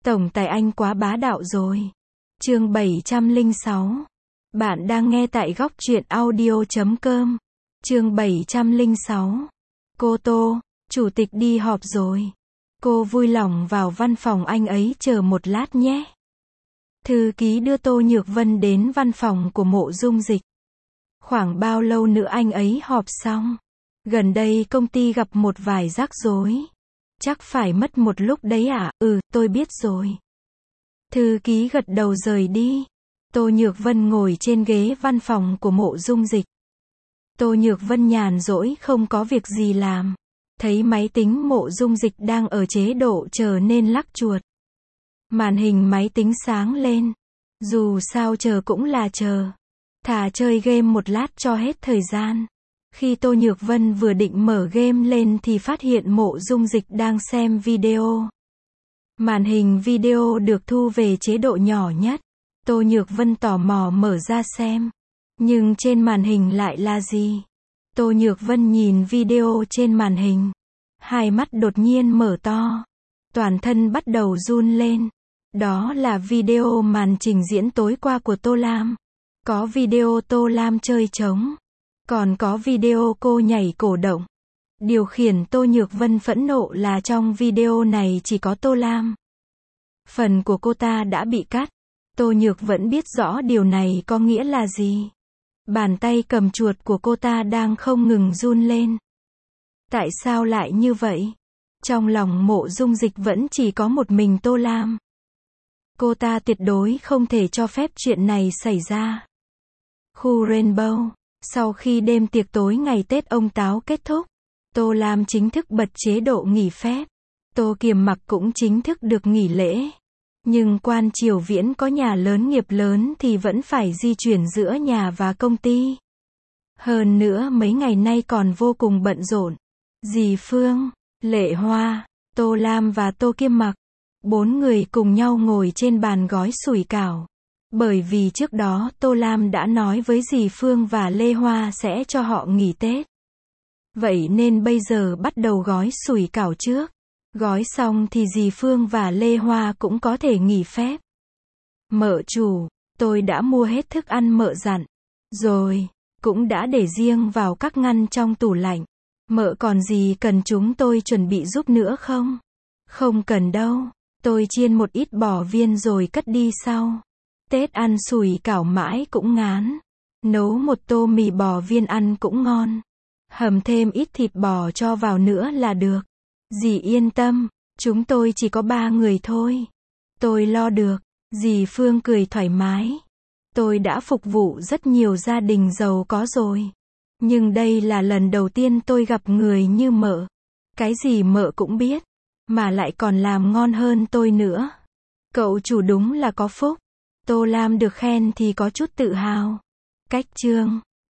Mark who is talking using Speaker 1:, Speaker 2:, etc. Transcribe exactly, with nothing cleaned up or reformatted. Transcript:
Speaker 1: Tổng tài anh quá bá đạo rồi. Chương bảy trăm lẻ sáu. Bạn đang nghe tại góc truyện audio chấm com. Chương bảy trăm lẻ sáu. Cô Tô, chủ tịch đi họp rồi. Cô vui lòng vào văn phòng anh ấy chờ một lát nhé. Thư ký đưa Tô Nhược Vân đến văn phòng của Mộ Dung Dịch. Khoảng bao lâu nữa anh ấy họp xong? Gần đây công ty gặp một vài rắc rối. Chắc phải mất một lúc đấy à? Ừ, tôi biết rồi. Thư ký gật đầu rời đi. Tô Nhược Vân ngồi trên ghế văn phòng của Mộ Dung Dịch. Tô Nhược Vân nhàn rỗi không có việc gì làm. Thấy máy tính Mộ Dung Dịch đang ở chế độ chờ nên lắc chuột. Màn hình máy tính sáng lên. Dù sao chờ cũng là chờ. Thà chơi game một lát cho hết thời gian. Khi Tô Nhược Vân vừa định mở game lên thì phát hiện Mộ Dung Dịch đang xem video. Màn hình video được thu về chế độ nhỏ nhất. Tô Nhược Vân tò mò mở ra xem. Nhưng trên màn hình lại là gì? Tô Nhược Vân nhìn video trên màn hình. Hai mắt đột nhiên mở to. Toàn thân bắt đầu run lên. Đó là video màn trình diễn tối qua của Tô Lam. Có video Tô Lam chơi trống. Còn có video cô nhảy cổ động. Điều khiển Tô Nhược Vân phẫn nộ là trong video này chỉ có Tô Lam. Phần của cô ta đã bị cắt. Tô Nhược vẫn biết rõ điều này có nghĩa là gì. Bàn tay cầm chuột của cô ta đang không ngừng run lên. Tại sao lại như vậy? Trong lòng Mộ Dung Dịch vẫn chỉ có một mình Tô Lam. Cô ta tuyệt đối không thể cho phép chuyện này xảy ra. Khu Rainbow. Sau khi đêm tiệc tối ngày Tết ông Táo kết thúc, Tô Lam chính thức bật chế độ nghỉ phép. Tô Kiềm Mặc cũng chính thức được nghỉ lễ. Nhưng Quan Triều Viễn có nhà lớn nghiệp lớn thì vẫn phải di chuyển giữa nhà và công ty. Hơn nữa mấy ngày nay còn vô cùng bận rộn. Dì Phương, Lệ Hoa, Tô Lam và Tô Kiềm Mặc, bốn người cùng nhau ngồi trên bàn gói sủi cảo. Bởi vì trước đó Tô Lam đã nói với dì Phương và Lê Hoa sẽ cho họ nghỉ Tết. Vậy nên bây giờ bắt đầu gói sủi cảo trước. Gói xong thì dì Phương và Lê Hoa cũng có thể nghỉ phép. Mợ chủ, tôi đã mua hết thức ăn mợ dặn. Rồi, cũng đã để riêng vào các ngăn trong tủ lạnh. Mợ còn gì cần chúng tôi chuẩn bị giúp nữa không? Không cần đâu, tôi chiên một ít bò viên rồi cất đi sau. Tết ăn sủi cảo mãi cũng ngán. Nấu một tô mì bò viên ăn cũng ngon. Hầm thêm ít thịt bò cho vào nữa là được. Dì yên tâm, chúng tôi chỉ có ba người thôi. Tôi lo được. Dì Phương cười thoải mái. Tôi đã phục vụ rất nhiều gia đình giàu có rồi. Nhưng đây là lần đầu tiên tôi gặp người như mợ. Cái gì mợ cũng biết. Mà lại còn làm ngon hơn tôi nữa. Cậu chủ đúng là có phúc. Tô Lam được khen thì có chút tự hào. Cách chương.